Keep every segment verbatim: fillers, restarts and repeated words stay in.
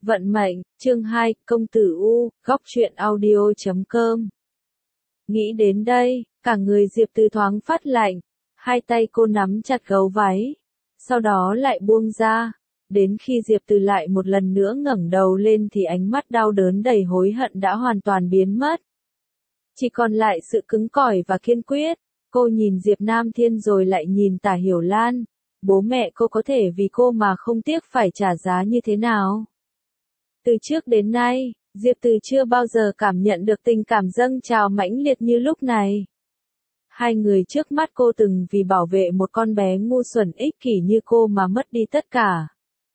Vận mệnh, chương hai, công tử U, góc truyện audio chấm com. Nghĩ đến đây, cả người Diệp Từ thoáng phát lạnh, hai tay cô nắm chặt gấu váy, sau đó lại buông ra. Đến khi Diệp Từ lại một lần nữa ngẩng đầu lên thì ánh mắt đau đớn đầy hối hận đã hoàn toàn biến mất. Chỉ còn lại sự cứng cỏi và kiên quyết. Cô nhìn Diệp Nam Thiên rồi lại nhìn Tả Hiểu Lan. Bố mẹ cô có thể vì cô mà không tiếc phải trả giá như thế nào? Từ trước đến nay, Diệp Từ chưa bao giờ cảm nhận được tình cảm dâng trào mãnh liệt như lúc này. Hai người trước mắt cô từng vì bảo vệ một con bé ngu xuẩn ích kỷ như cô mà mất đi tất cả.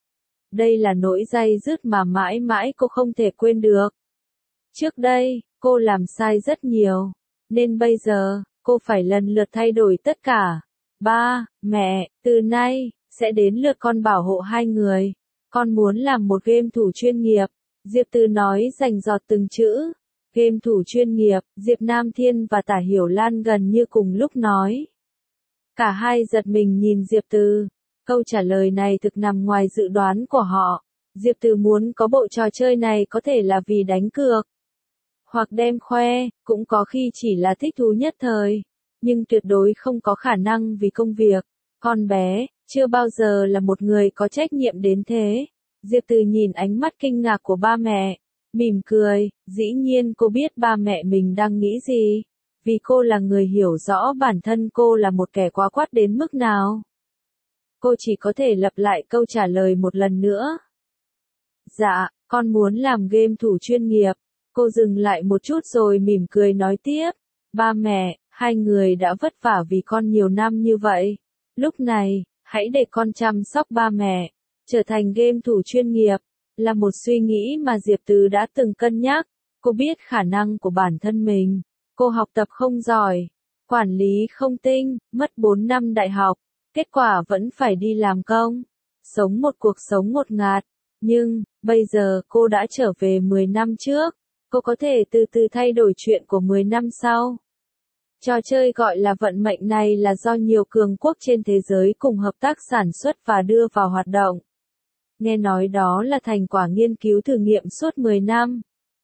Đây là nỗi day dứt mà mãi mãi cô không thể quên được. Trước đây, cô làm sai rất nhiều, nên bây giờ, cô phải lần lượt thay đổi tất cả. Ba, mẹ, từ nay, sẽ đến lượt con bảo hộ hai người. Con muốn làm một game thủ chuyên nghiệp. Diệp Từ nói rành rọt từng chữ. Game thủ chuyên nghiệp, Diệp Nam Thiên và Tả Hiểu Lan gần như cùng lúc nói. Cả hai giật mình nhìn Diệp Từ. Câu trả lời này thực nằm ngoài dự đoán của họ. Diệp Từ muốn có bộ trò chơi này có thể là vì đánh cược, hoặc đem khoe, cũng có khi chỉ là thích thú nhất thời, nhưng tuyệt đối không có khả năng vì công việc. Con bé, chưa bao giờ là một người có trách nhiệm đến thế. Diệp Từ nhìn ánh mắt kinh ngạc của ba mẹ, mỉm cười, dĩ nhiên cô biết ba mẹ mình đang nghĩ gì, vì cô là người hiểu rõ bản thân cô là một kẻ quá quát đến mức nào. Cô chỉ có thể lặp lại câu trả lời một lần nữa. Dạ, con muốn làm game thủ chuyên nghiệp. Cô dừng lại một chút rồi mỉm cười nói tiếp. Ba mẹ, hai người đã vất vả vì con nhiều năm như vậy. Lúc này, hãy để con chăm sóc ba mẹ. Trở thành game thủ chuyên nghiệp, là một suy nghĩ mà Diệp Từ đã từng cân nhắc. Cô biết khả năng của bản thân mình. Cô học tập không giỏi, quản lý không tinh, mất bốn năm đại học. Kết quả vẫn phải đi làm công, sống một cuộc sống ngột ngạt. Nhưng, bây giờ cô đã trở về mười năm trước. Cô có thể từ từ thay đổi chuyện của mười năm sau. Trò chơi gọi là vận mệnh này là do nhiều cường quốc trên thế giới cùng hợp tác sản xuất và đưa vào hoạt động. Nghe nói đó là thành quả nghiên cứu thử nghiệm suốt mười năm.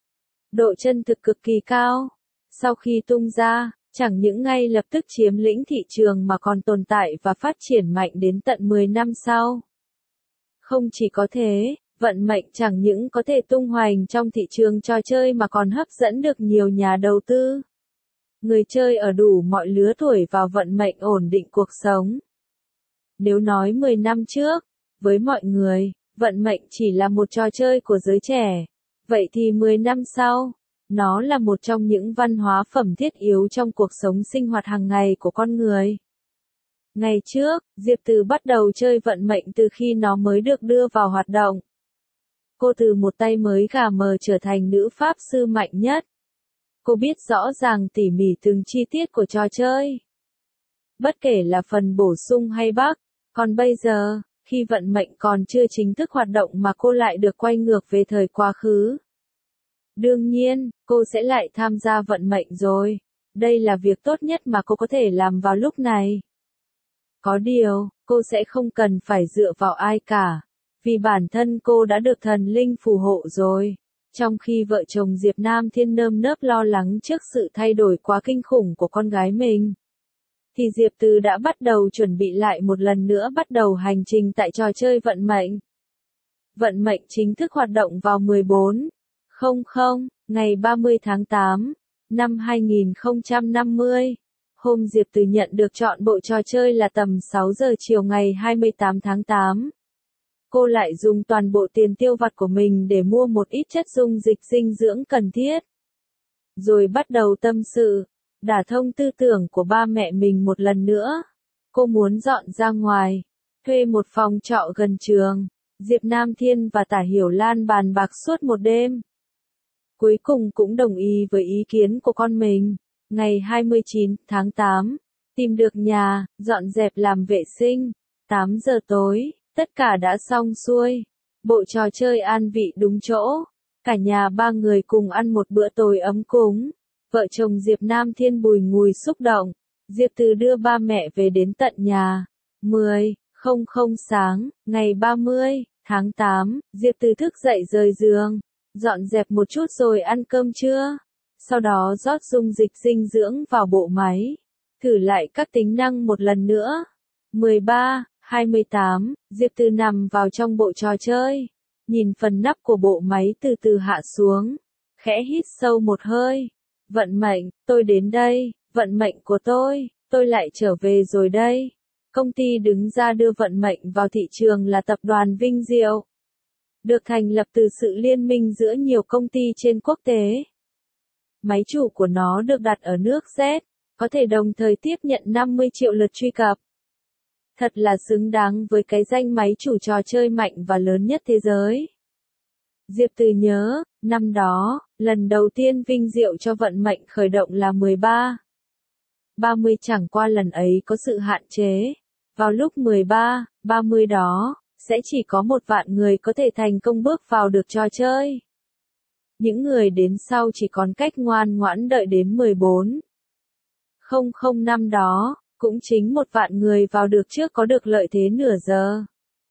Độ chân thực cực kỳ cao. Sau khi tung ra, chẳng những ngay lập tức chiếm lĩnh thị trường mà còn tồn tại và phát triển mạnh đến tận mười năm sau. Không chỉ có thế, vận mệnh chẳng những có thể tung hoành trong thị trường trò chơi mà còn hấp dẫn được nhiều nhà đầu tư. Người chơi ở đủ mọi lứa tuổi vào vận mệnh ổn định cuộc sống. Nếu nói mười năm trước, với mọi người, vận mệnh chỉ là một trò chơi của giới trẻ, vậy thì mười năm sau, nó là một trong những văn hóa phẩm thiết yếu trong cuộc sống sinh hoạt hàng ngày của con người. Ngày trước, Diệp Từ bắt đầu chơi vận mệnh từ khi nó mới được đưa vào hoạt động. Cô từ một tay mới gà mờ trở thành nữ pháp sư mạnh nhất. Cô biết rõ ràng tỉ mỉ từng chi tiết của trò chơi. Bất kể là phần bổ sung hay bug, còn bây giờ, khi vận mệnh còn chưa chính thức hoạt động mà cô lại được quay ngược về thời quá khứ. Đương nhiên, cô sẽ lại tham gia vận mệnh rồi. Đây là việc tốt nhất mà cô có thể làm vào lúc này. Có điều, cô sẽ không cần phải dựa vào ai cả. Vì bản thân cô đã được thần linh phù hộ rồi. Trong khi vợ chồng Diệp Nam Thiên nơm nớp lo lắng trước sự thay đổi quá kinh khủng của con gái mình, thì Diệp Từ đã bắt đầu chuẩn bị lại một lần nữa bắt đầu hành trình tại trò chơi vận mệnh. Vận mệnh chính thức hoạt động vào mười bốn không không, ngày ba mươi tháng tám, năm hai nghìn không trăm năm mươi. Hôm Diệp Từ nhận được chọn bộ trò chơi là tầm sáu giờ chiều ngày hai mươi tám tháng tám. Cô lại dùng toàn bộ tiền tiêu vặt của mình để mua một ít chất dung dịch dinh dưỡng cần thiết. Rồi bắt đầu tâm sự, đả thông tư tưởng của ba mẹ mình một lần nữa. Cô muốn dọn ra ngoài, thuê một phòng trọ gần trường. Diệp Nam Thiên và Tả Hiểu Lan bàn bạc suốt một đêm. Cuối cùng cũng đồng ý với ý kiến của con mình. Ngày hai mươi chín tháng tám, tìm được nhà, dọn dẹp làm vệ sinh. tám giờ tối. Tất cả đã xong xuôi. Bộ trò chơi an vị đúng chỗ. Cả nhà ba người cùng ăn một bữa tối ấm cúng. Vợ chồng Diệp Nam Thiên bùi ngùi xúc động. Diệp Từ đưa ba mẹ về đến tận nhà. mười không không sáng, ngày ba mươi, Tháng tám, Diệp Từ thức dậy rời giường, dọn dẹp một chút rồi ăn cơm trưa. Sau đó rót dung dịch dinh dưỡng vào bộ máy. Thử lại các tính năng một lần nữa. mười ba, hai mươi tám, Diệp Từ nằm vào trong bộ trò chơi. Nhìn phần nắp của bộ máy từ từ hạ xuống. Khẽ hít sâu một hơi. Vận mệnh, tôi đến đây, vận mệnh của tôi, tôi lại trở về rồi đây. Công ty đứng ra đưa vận mệnh vào thị trường là tập đoàn Vinh Diệu. Được thành lập từ sự liên minh giữa nhiều công ty trên quốc tế. Máy chủ của nó được đặt ở nước Z, có thể đồng thời tiếp nhận năm mươi triệu lượt truy cập. Thật là xứng đáng với cái danh máy chủ trò chơi mạnh và lớn nhất thế giới. Diệp Từ nhớ, năm đó, lần đầu tiên Vinh Diệu cho vận mệnh khởi động là mười ba. ba mươi chẳng qua lần ấy có sự hạn chế. Vào lúc mười ba, ba mươi đó, sẽ chỉ có một vạn người có thể thành công bước vào được trò chơi. Những người đến sau chỉ còn cách ngoan ngoãn đợi đến mười bốn. không không năm đó, cũng chính một vạn người vào được trước có được lợi thế nửa giờ.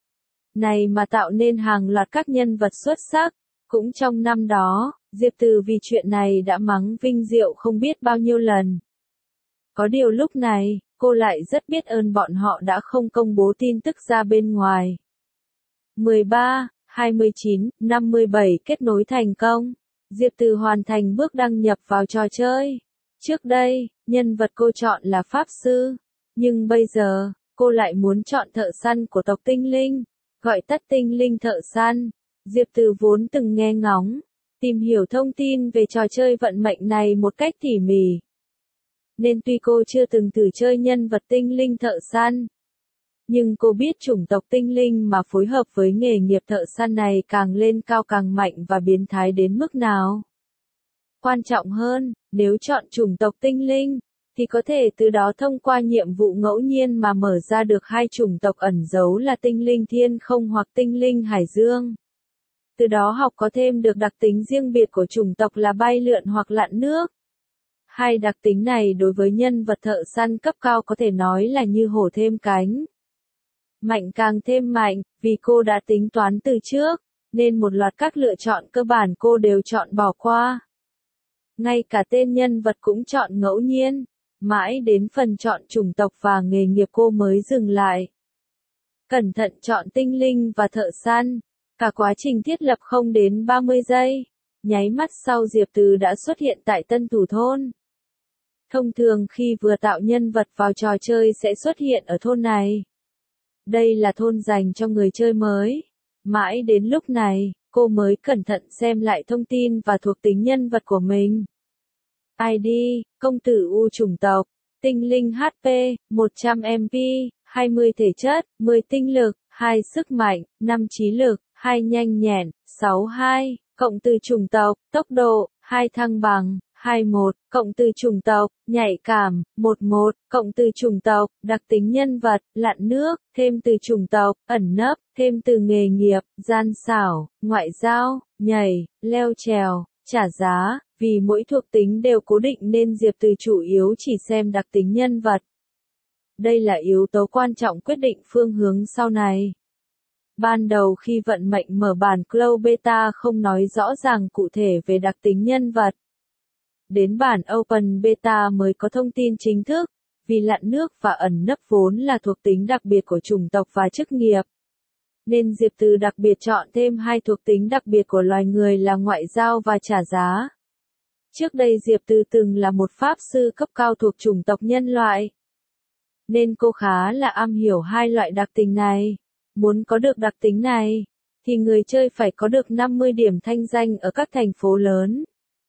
Này mà tạo nên hàng loạt các nhân vật xuất sắc. Cũng trong năm đó, Diệp Từ vì chuyện này đã mắng Vinh Diệu không biết bao nhiêu lần. Có điều lúc này, cô lại rất biết ơn bọn họ đã không công bố tin tức ra bên ngoài. mười ba, hai mươi chín, năm mươi bảy kết nối thành công. Diệp Từ hoàn thành bước đăng nhập vào trò chơi. Trước đây, nhân vật cô chọn là Pháp Sư. Nhưng bây giờ, cô lại muốn chọn thợ săn của tộc Tinh Linh. Gọi tắt Tinh Linh thợ săn. Diệp Từ vốn từng nghe ngóng, tìm hiểu thông tin về trò chơi vận mệnh này một cách tỉ mỉ. Nên tuy cô chưa từng thử chơi nhân vật tinh linh thợ săn, nhưng cô biết chủng tộc tinh linh mà phối hợp với nghề nghiệp thợ săn này càng lên cao càng mạnh và biến thái đến mức nào. Quan trọng hơn, nếu chọn chủng tộc tinh linh, thì có thể từ đó thông qua nhiệm vụ ngẫu nhiên mà mở ra được hai chủng tộc ẩn giấu là tinh linh thiên không hoặc tinh linh hải dương. Từ đó học có thêm được đặc tính riêng biệt của chủng tộc là bay lượn hoặc lặn nước. Hai đặc tính này đối với nhân vật thợ săn cấp cao có thể nói là như hổ thêm cánh. Mạnh càng thêm mạnh, vì cô đã tính toán từ trước, nên một loạt các lựa chọn cơ bản cô đều chọn bỏ qua. Ngay cả tên nhân vật cũng chọn ngẫu nhiên, mãi đến phần chọn chủng tộc và nghề nghiệp cô mới dừng lại. Cẩn thận chọn tinh linh và thợ săn. Cả quá trình thiết lập không đến ba mươi giây, nháy mắt sau Diệp Từ đã xuất hiện tại Tân Thủ Thôn. Thông thường khi vừa tạo nhân vật vào trò chơi sẽ xuất hiện ở thôn này. Đây là thôn dành cho người chơi mới. Mãi đến lúc này, cô mới cẩn thận xem lại thông tin và thuộc tính nhân vật của mình. i đê, công tử U chủng tộc, tinh linh hát pê, một trăm em pê, hai mươi thể chất, mười tinh lực, hai sức mạnh, năm trí lực, hai nhanh nhẹn, sáu hai, cộng từ chủng tộc, tốc độ, hai thăng bằng, hai một, cộng từ chủng tộc, nhạy cảm, một một, cộng từ chủng tộc, đặc tính nhân vật, lặn nước, thêm từ chủng tộc, ẩn nấp, thêm từ nghề nghiệp, gian xảo, ngoại giao, nhảy, leo trèo, trả giá, vì mỗi thuộc tính đều cố định nên Diệp Từ chủ yếu chỉ xem đặc tính nhân vật. Đây là yếu tố quan trọng quyết định phương hướng sau này. Ban đầu khi vận mệnh mở bản Close Beta không nói rõ ràng cụ thể về đặc tính nhân vật. Đến bản Open Beta mới có thông tin chính thức, vì lặn nước và ẩn nấp vốn là thuộc tính đặc biệt của chủng tộc và chức nghiệp. Nên Diệp Từ đặc biệt chọn thêm hai thuộc tính đặc biệt của loài người là ngoại giao và trả giá. Trước đây Diệp Từ từng là một pháp sư cấp cao thuộc chủng tộc nhân loại. Nên cô khá là am hiểu hai loại đặc tính này. Muốn có được đặc tính này, thì người chơi phải có được năm mươi điểm thanh danh ở các thành phố lớn.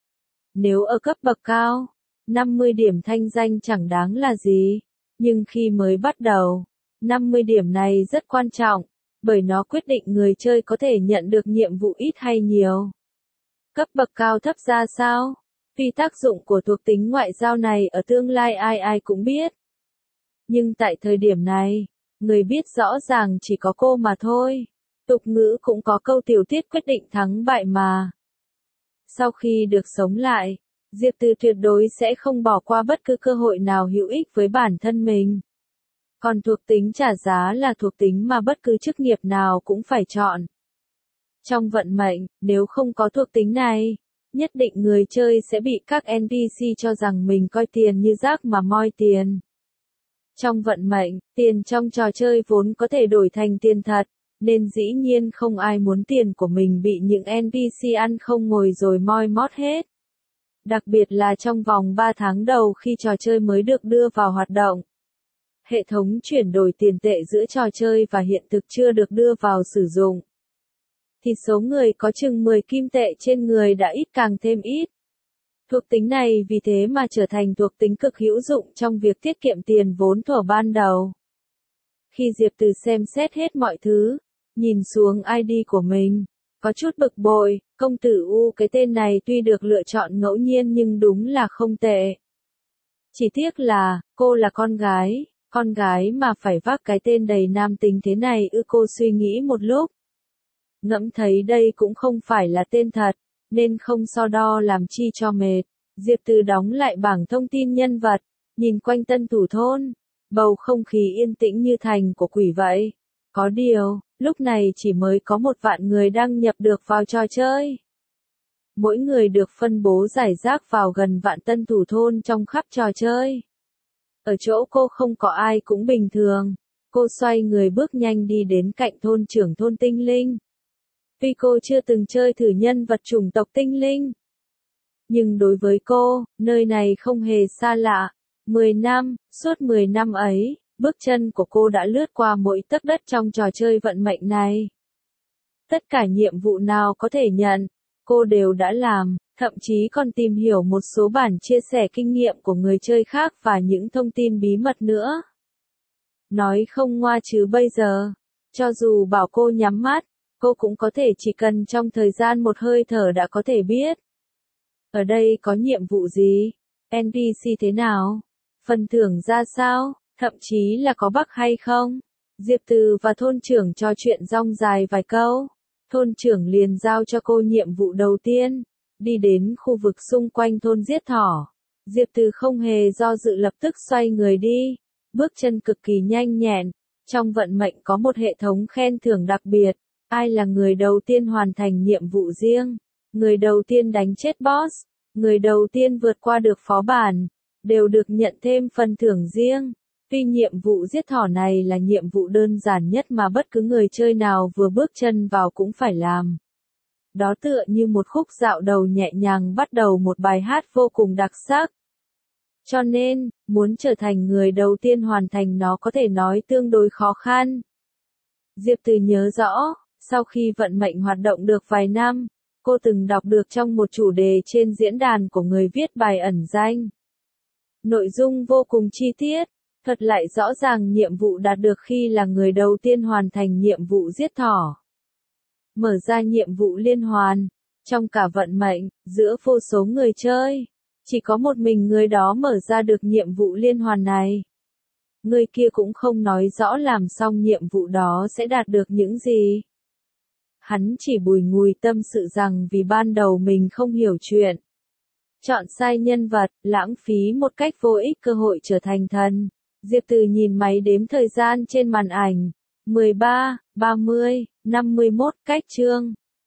Nếu ở cấp bậc cao, năm mươi điểm thanh danh chẳng đáng là gì, nhưng khi mới bắt đầu, năm mươi điểm này rất quan trọng, bởi nó quyết định người chơi có thể nhận được nhiệm vụ ít hay nhiều. Cấp bậc cao thấp ra sao? Vì tác dụng của thuộc tính ngoại giao này ở tương lai ai ai cũng biết. Nhưng tại thời điểm này, người biết rõ ràng chỉ có cô mà thôi. Tục ngữ cũng có câu tiểu tiết quyết định thắng bại mà. Sau khi được sống lại, Diệp Từ tuyệt đối sẽ không bỏ qua bất cứ cơ hội nào hữu ích với bản thân mình. Còn thuộc tính trả giá là thuộc tính mà bất cứ chức nghiệp nào cũng phải chọn. Trong vận mệnh, nếu không có thuộc tính này, nhất định người chơi sẽ bị các en pê xê cho rằng mình coi tiền như rác mà moi tiền. Trong vận mệnh, tiền trong trò chơi vốn có thể đổi thành tiền thật, nên dĩ nhiên không ai muốn tiền của mình bị những en pê xê ăn không ngồi rồi moi mót hết. Đặc biệt là trong vòng ba tháng đầu khi trò chơi mới được đưa vào hoạt động. Hệ thống chuyển đổi tiền tệ giữa trò chơi và hiện thực chưa được đưa vào sử dụng. Thì số người có chừng mười kim tệ trên người đã ít càng thêm ít. Thuộc tính này vì thế mà trở thành thuộc tính cực hữu dụng trong việc tiết kiệm tiền vốn thuở ban đầu. Khi Diệp Từ xem xét hết mọi thứ, nhìn xuống i đê của mình, có chút bực bội, công tử U cái tên này tuy được lựa chọn ngẫu nhiên nhưng đúng là không tệ. Chỉ tiếc là, cô là con gái, con gái mà phải vác cái tên đầy nam tính thế này ư cô suy nghĩ một lúc. Ngẫm thấy đây cũng không phải là tên thật, nên không so đo làm chi cho mệt. Diệp Từ đóng lại bảng thông tin nhân vật, nhìn quanh tân thủ thôn, bầu không khí yên tĩnh như thành của quỷ vậy. Có điều, lúc này chỉ mới có một vạn người đăng nhập được vào trò chơi. Mỗi người được phân bố rải rác vào gần vạn tân thủ thôn trong khắp trò chơi. Ở chỗ cô không có ai cũng bình thường. Cô xoay người bước nhanh đi đến cạnh thôn trưởng thôn tinh linh. Tuy cô chưa từng chơi thử nhân vật chủng tộc tinh linh, nhưng đối với cô, nơi này không hề xa lạ. mười năm, suốt mười năm ấy, bước chân của cô đã lướt qua mỗi tấc đất trong trò chơi vận mệnh này. Tất cả nhiệm vụ nào có thể nhận, cô đều đã làm, thậm chí còn tìm hiểu một số bản chia sẻ kinh nghiệm của người chơi khác và những thông tin bí mật nữa. Nói không ngoa chứ bây giờ, cho dù bảo cô nhắm mắt, cô cũng có thể chỉ cần trong thời gian một hơi thở đã có thể biết. Ở đây có nhiệm vụ gì? en pê xê thế nào? Phần thưởng ra sao? Thậm chí là có bug hay không? Diệp Từ và thôn trưởng trò chuyện rong dài vài câu. Thôn trưởng liền giao cho cô nhiệm vụ đầu tiên. Đi đến khu vực xung quanh thôn giết thỏ. Diệp Từ không hề do dự lập tức xoay người đi. Bước chân cực kỳ nhanh nhẹn. Trong vận mệnh có một hệ thống khen thưởng đặc biệt. Ai là người đầu tiên hoàn thành nhiệm vụ riêng? Người đầu tiên đánh chết boss, người đầu tiên vượt qua được phó bản, đều được nhận thêm phần thưởng riêng. Tuy nhiệm vụ giết thỏ này là nhiệm vụ đơn giản nhất mà bất cứ người chơi nào vừa bước chân vào cũng phải làm. Đó tựa như một khúc dạo đầu nhẹ nhàng bắt đầu một bài hát vô cùng đặc sắc. Cho nên, muốn trở thành người đầu tiên hoàn thành nó có thể nói tương đối khó khăn. Diệp Từ nhớ rõ, sau khi vận mệnh hoạt động được vài năm, cô từng đọc được trong một chủ đề trên diễn đàn của người viết bài ẩn danh. Nội dung vô cùng chi tiết, thật lại rõ ràng nhiệm vụ đạt được khi là người đầu tiên hoàn thành nhiệm vụ giết thỏ. Mở ra nhiệm vụ liên hoàn, trong cả vận mệnh, giữa vô số người chơi, chỉ có một mình người đó mở ra được nhiệm vụ liên hoàn này. Người kia cũng không nói rõ làm xong nhiệm vụ đó sẽ đạt được những gì. Hắn chỉ bùi ngùi tâm sự rằng vì ban đầu mình không hiểu chuyện. Chọn sai nhân vật, lãng phí một cách vô ích cơ hội trở thành thần. Diệp Từ nhìn máy đếm thời gian trên màn ảnh. mười ba, ba mươi, năm mươi mốt, cách chương.